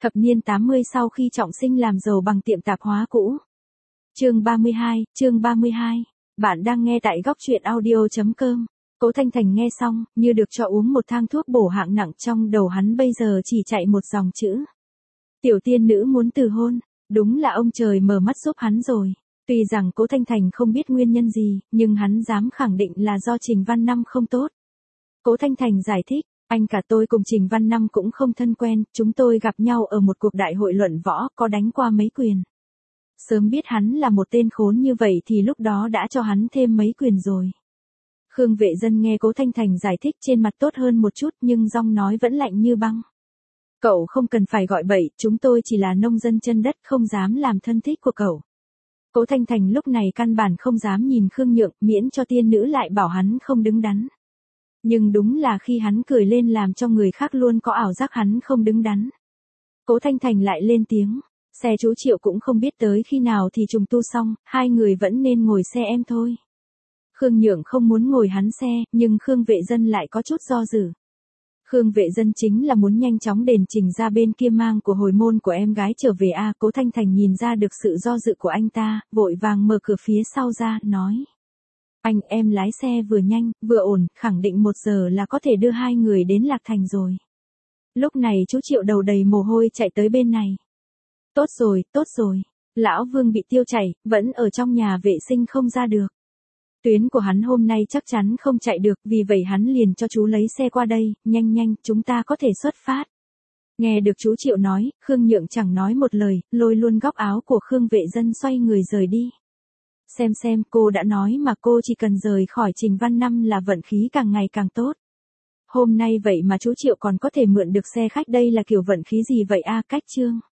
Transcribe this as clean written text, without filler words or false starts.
Thập niên 80 sau khi Trọng Sinh làm giàu bằng tiệm tạp hóa cũ. Chương 32. Bạn đang nghe tại góc truyện audio.com. Cố Thanh Thành nghe xong, như được cho uống một thang thuốc bổ hạng nặng, trong đầu hắn bây giờ chỉ chạy một dòng chữ. Tiểu tiên nữ muốn từ hôn, đúng là ông trời mở mắt giúp hắn rồi. Tuy rằng Cố Thanh Thành không biết nguyên nhân gì, nhưng hắn dám khẳng định là do Trình Văn Năm không tốt. Cố Thanh Thành giải thích, anh cả tôi cùng Trình Văn Năm cũng không thân quen, chúng tôi gặp nhau ở một cuộc đại hội luận võ, có đánh qua mấy quyền. Sớm biết hắn là một tên khốn như vậy thì lúc đó đã cho hắn thêm mấy quyền rồi. Khương Vệ Dân nghe Cố Thanh Thành giải thích trên mặt tốt hơn một chút, nhưng giọng nói vẫn lạnh như băng. Cậu không cần phải gọi bậy, chúng tôi chỉ là nông dân chân đất, không dám làm thân thích của cậu. Cố Thanh Thành lúc này căn bản không dám nhìn Khương Nhượng, miễn cho tiên nữ lại bảo hắn không đứng đắn. Nhưng đúng là khi hắn cười lên làm cho người khác luôn có ảo giác hắn không đứng đắn. Cố Thanh Thành lại lên tiếng, xe chú Triệu cũng không biết tới khi nào thì trùng tu xong, hai người vẫn nên ngồi xe em thôi. Khương Nhượng không muốn ngồi hắn xe, nhưng Khương Vệ Dân lại có chút do dự. Khương Vệ Dân chính là muốn nhanh chóng đền Trình ra bên kia mang của hồi môn của em gái trở về a. Cố Thanh Thành nhìn ra được sự do dự của anh ta, vội vàng mở cửa phía sau ra, nói. Anh, em lái xe vừa nhanh, vừa ổn, khẳng định 1 giờ là có thể đưa hai người đến Lạc Thành rồi. Lúc này chú Triệu đầu đầy mồ hôi chạy tới bên này. Tốt rồi, lão Vương bị tiêu chảy, vẫn ở trong nhà vệ sinh không ra được. Tuyến của hắn hôm nay chắc chắn không chạy được, vì vậy hắn liền cho chú lấy xe qua đây, nhanh, chúng ta có thể xuất phát. Nghe được chú Triệu nói, Khương Nhượng chẳng nói một lời, lôi luôn góc áo của Khương Vệ Dân xoay người rời đi. Xem, cô đã nói mà, cô chỉ cần rời khỏi Trình Văn Năm là vận khí càng ngày càng tốt. Hôm nay vậy mà chú Triệu còn có thể mượn được xe khách, đây là kiểu vận khí gì vậy a? Cách chương.